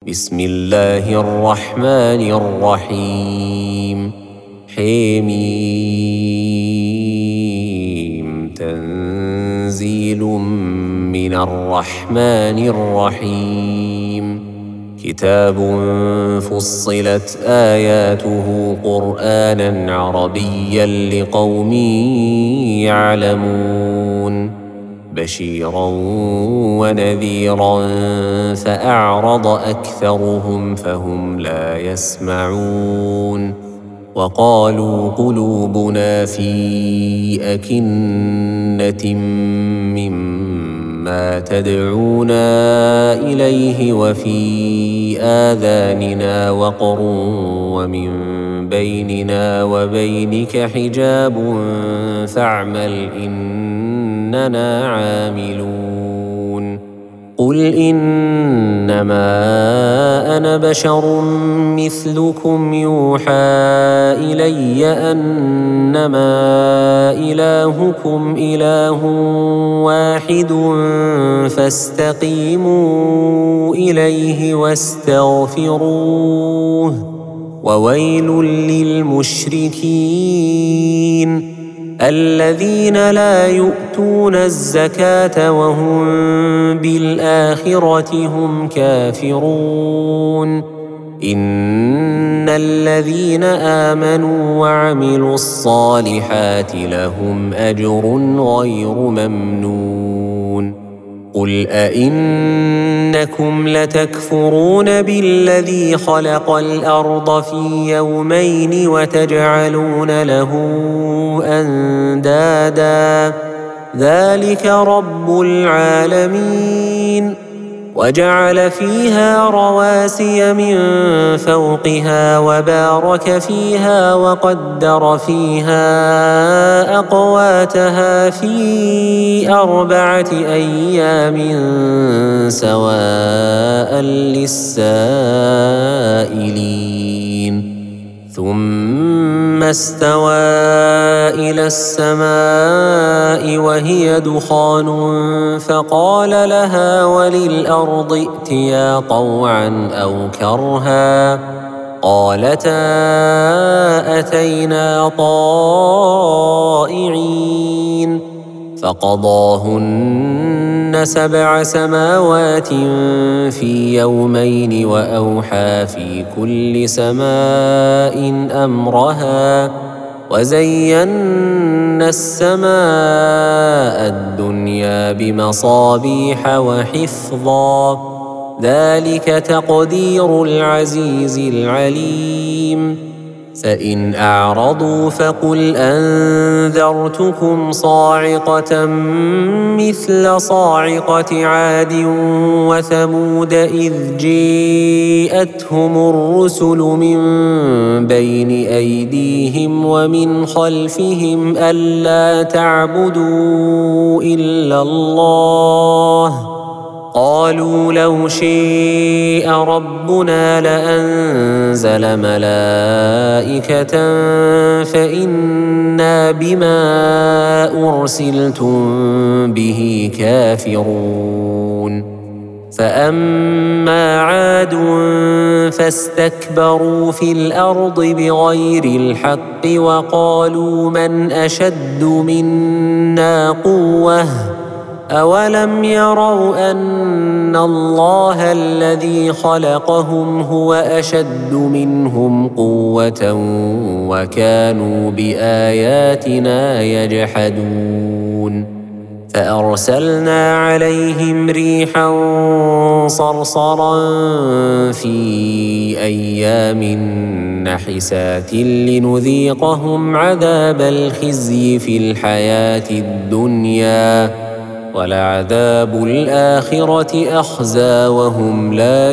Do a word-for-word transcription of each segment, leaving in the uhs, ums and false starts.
بسم الله الرحمن الرحيم حميم تنزيل من الرحمن الرحيم كتاب فصلت آياته قرآنا عربيا لقوم يعلمون بشيرا ونذيرا فأعرض أكثرهم فهم لا يسمعون وقالوا قلوبنا في أكنة مما تدعونا إليه وفي آذاننا وقر ومن بيننا وبينك حجاب فاعمل إننا عاملون قل إنما أنا بشر مثلكم يوحى إلي أنما إلهكم إله واحد فاستقيموا إليه واستغفروه وويل للمشركين الذين لا يؤتون الزكاة وهم بالآخرة هم كافرون إن الذين آمنوا وعملوا الصالحات لهم أجر غير ممنون قل أئنكم لتكفرون بالذي خلق الأرض في يومين وتجعلون له أندادا ذلك رب العالمين وجعل فيها رواسي من فوقها وبارك فيها وقدر فيها أقواتها في أربعة أيام سواء للسائلين ثم استوى إلى السماء وهي دخان فقال لها وللأرض ائتيا طوعا أو كرها قالتا أتينا طائعين فقضاهن سبع سماوات في يومين وأوحى في كل سماء أمرها وزينا السماء الدنيا بمصابيح وحفظا ذلك تقدير العزيز العليم فإن أعرضوا فقل أنذرتكم صاعقة مثل صاعقة عاد وثمود إذ جاءتهم الرسل من بين أيديهم ومن خلفهم ألا تعبدوا إلا الله قالوا لو شاء ربنا لأنزل ملائكة فإنا بما أرسلتم به كافرون فأما عاد فاستكبروا في الأرض بغير الحق وقالوا من أشد منا قوةً أولم يروا أن الله الذي خلقهم هو أشد منهم قوة وكانوا بآياتنا يجحدون فأرسلنا عليهم ريحا صرصرا في أيام نحسات لنذيقهم عذاب الخزي في الحياة الدنيا ولعذاب الآخرة أخزى وهم لا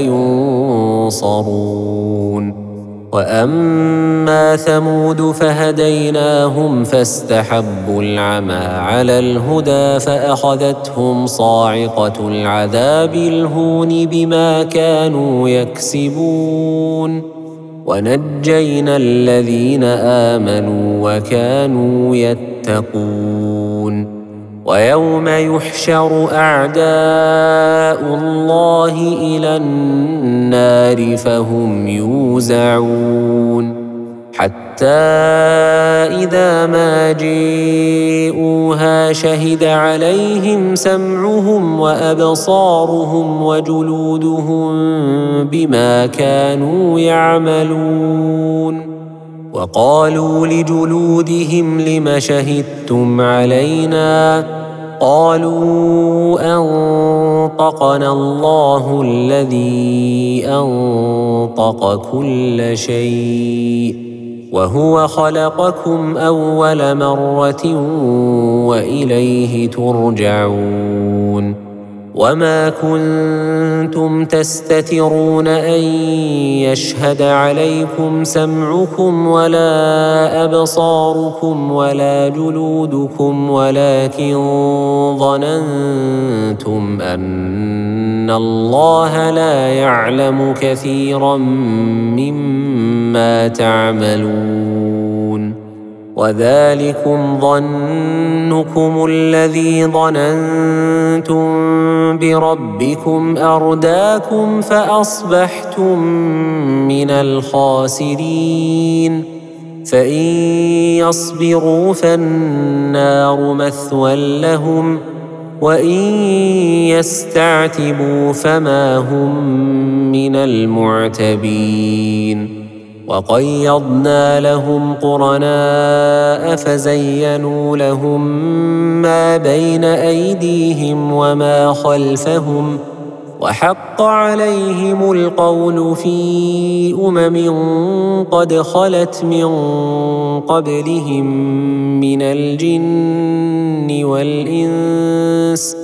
ينصرون وأما ثمود فهديناهم فاستحبوا العمى على الهدى فأخذتهم صاعقة العذاب الهون بما كانوا يكسبون ونجينا الذين آمنوا وكانوا يتقون ويوم يحشر أعداء الله إلى النار فهم يوزعون حتى إذا ما جاءوها شهد عليهم سمعهم وأبصارهم وجلودهم بما كانوا يعملون وقالوا لجلودهم لم شهدتم علينا قالوا أنطقنا الله الذي أنطق كل شيء وهو خلقكم أول مرة وإليه ترجعون وما كنتم تستترون أن يشهد عليكم سمعكم ولا أبصاركم ولا جلودكم ولكن ظننتم أن الله لا يعلم كثيرا مما تعملون وذلكم ظنكم الذي ظننتم بربكم أرداكم فأصبحتم من الخاسرين فإن يصبروا فالنار مثوى لهم وإن يستعتبوا فما هم من المعتبين وقيضنا لهم قرناء فزينوا لهم ما بين أيديهم وما خلفهم وحق عليهم القول في أمم قد خلت من قبلهم من الجن والإنس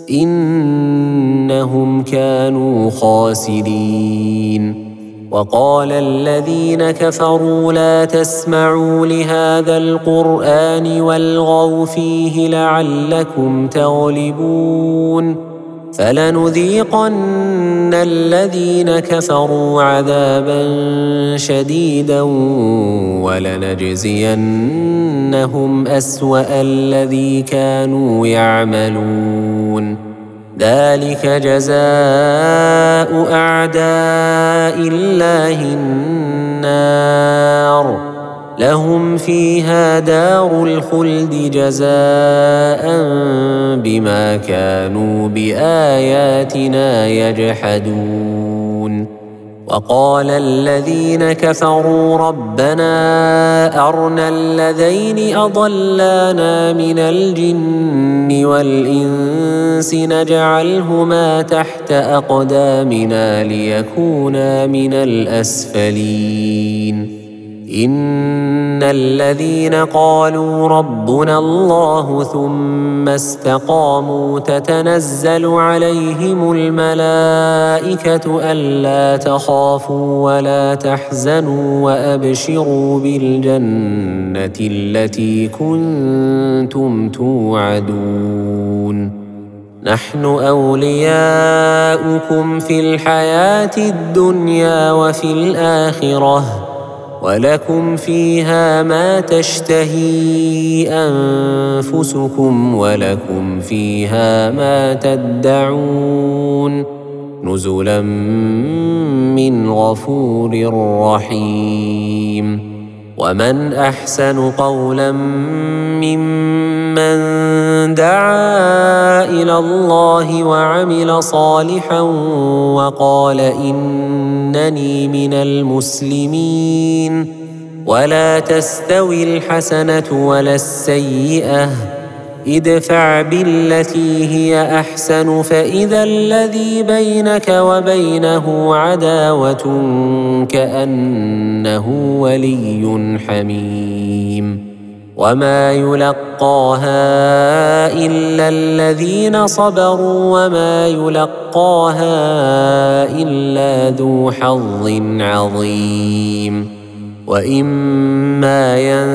إنهم كانوا خاسرين وقال الذين كفروا لا تسمعوا لهذا القرآن والغوا فيه لعلكم تغلبون فلنذيقن الذين كفروا عذابا شديدا ولنجزينهم أسوأ الذي كانوا يعملون ذلك جزاء أعداء الله النار لهم فيها دار الخلد جزاء بما كانوا بآياتنا يجحدون وقال الذين كفروا ربنا أرنا الذين أضلانا من الجن والإنس نجعلهما تحت أقدامنا ليكونا من الأسفلين إن الذين قالوا ربنا الله ثم استقاموا تتنزل عليهم الملائكة ألا تخافوا ولا تحزنوا وأبشروا بالجنة التي كنتم توعدون نحن أولياؤكم في الحياة الدنيا وفي الآخرة ولكم فيها ما تشتهي أنفسكم ولكم فيها ما تدعون نزلا من غفور رحيم ومن أحسن قولا ممن دعا إلى الله وعمل صالحا وقال إنني من المسلمين ولا تستوي الحسنة ولا السيئة ادفع بالتي هي أحسن فإذا الذي بينك وبينه عداوة كأنه ولي حميم وما يلقاها إلا الذين صبروا وما يلقاها إلا ذو حظ عظيم وإما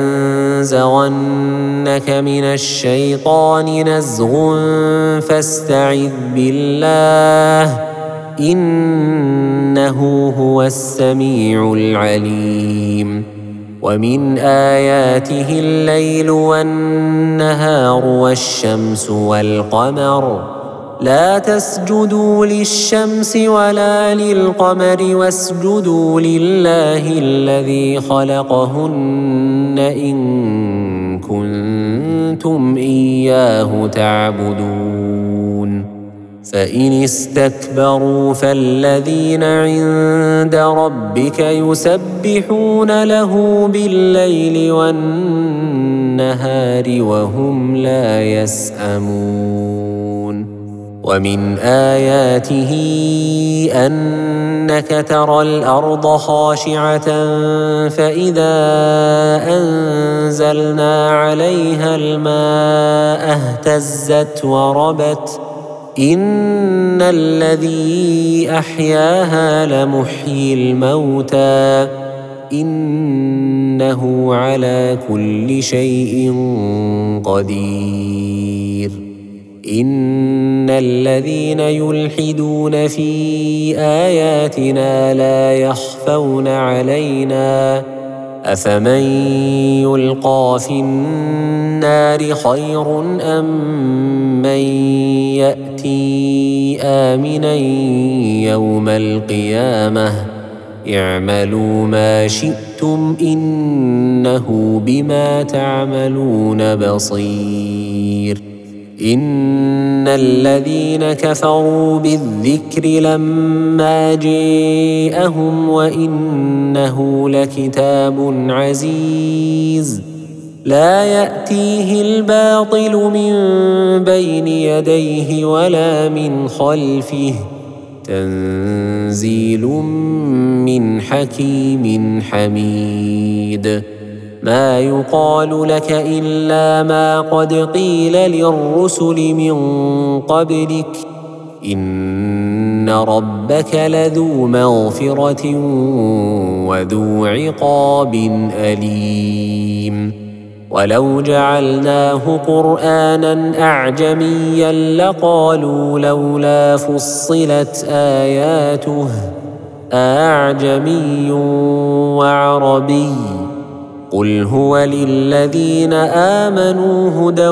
ينزغنك من الشيطان نزغ فاستعذ بالله إنه هو السميع العليم ومن آياته الليل والنهار والشمس والقمر لا تسجدوا للشمس ولا للقمر واسجدوا لله الذي خلقهن إن كنتم إياه تعبدون فإن استكبروا فالذين عند ربك يسبحون له بالليل والنهار وهم لا يسأمون ومن آياته أنك ترى الأرض خاشعة فإذا أنزلنا عليها الماء اهتزت وربت إن الذي أحياها لمحيي الموتى إنه على كل شيء قدير إن الذين يلحدون في آياتنا لا يخفون علينا أفمن يلقى في النار خير أم من يأتي آمنا يوم القيامة اعملوا ما شئتم إنه بما تعملون بصير إن الذين كفروا بالذكر لما جاءهم وإنه لكتاب عزيز لا يأتيه الباطل من بين يديه ولا من خلفه تنزيل من حكيم حميد ما يقال لك إلا ما قد قيل للرسل من قبلك إن ربك لذو مغفرة وذو عقاب أليم ولو جعلناه قرآنا أعجميا لقالوا لولا فصلت آياته أعجمي وعربي قل هو للذين آمنوا هدى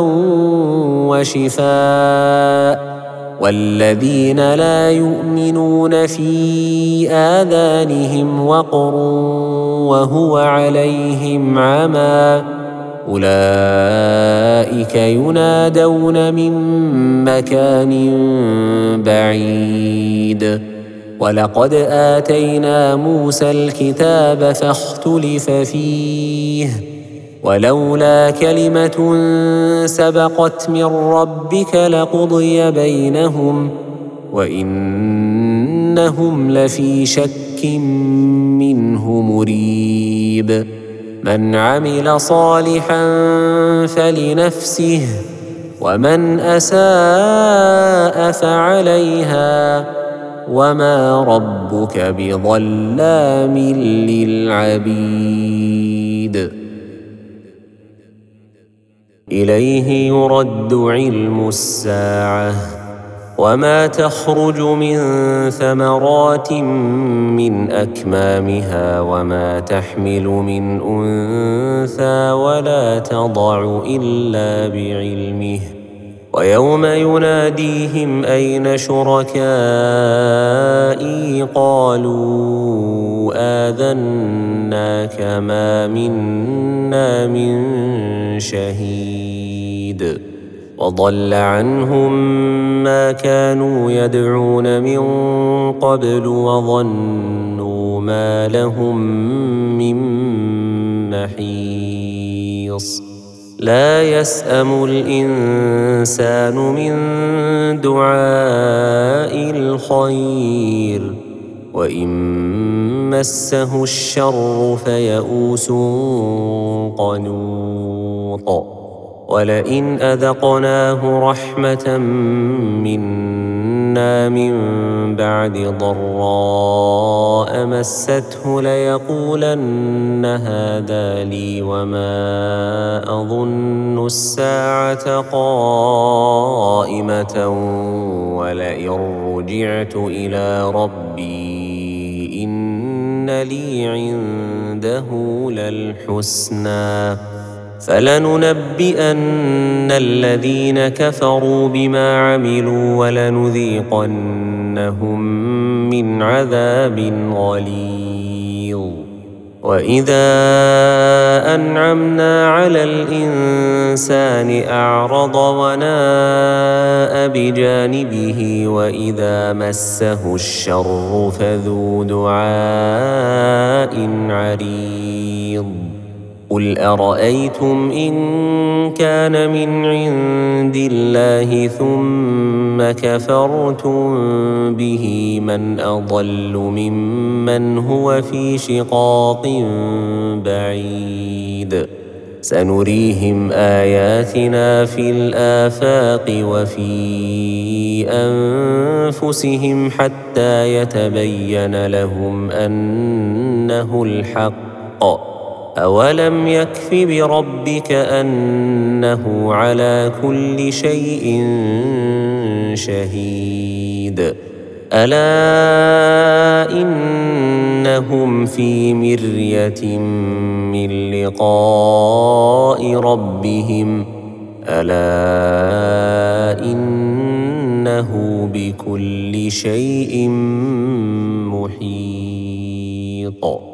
وشفاء والذين لا يؤمنون في آذانهم وقر وهو عليهم عمى أولئك ينادون من مكان بعيد ولقد آتينا موسى الكتاب فاختلف فيه ولولا كلمة سبقت من ربك لقضي بينهم وإنهم لفي شك منه مريب من عمل صالحا فلنفسه ومن أساء فعليها وما ربك بظلام للعبيد إليه يرد علم الساعة وما تخرج من ثمرات من أكمامها وما تحمل من أنثى ولا تضع إلا بعلمه ويوم يناديهم أين شركائي قالوا آذناك ما منا من شهيد وضل عنهم ما كانوا يدعون من قبل وظنوا ما لهم من محيص لا يسأم الإنسان من دعاء الخير وإن مسه الشر فيئوس قنوط ولئن أذقناه رحمة منا من بعد ضراء مسته ليقولن هذا لي وما أظن الساعة قائمة ولئن رجعت إلى ربي إن إن لي عنده للحسنى فلننبئن الذين كفروا بما عملوا ولنذيقنهم من عذاب غليظ. وإذا أنعمنا على الإنسان أعرض وناء بجانبه وإذا مسه الشر فذو دعاء عريض. قل أرأيتم إن كان من عند الله ثم كفرتم به من أضل ممن هو في شقاق بعيد. سنريهم آياتنا في الآفاق وفي أنفسهم حتى يتبين لهم أنه الحق. أولم يكف بربك أنه على كل شيء شهيد. ألا إنهم في مرية من لقاء ربهم ألا إنه بكل شيء محيط.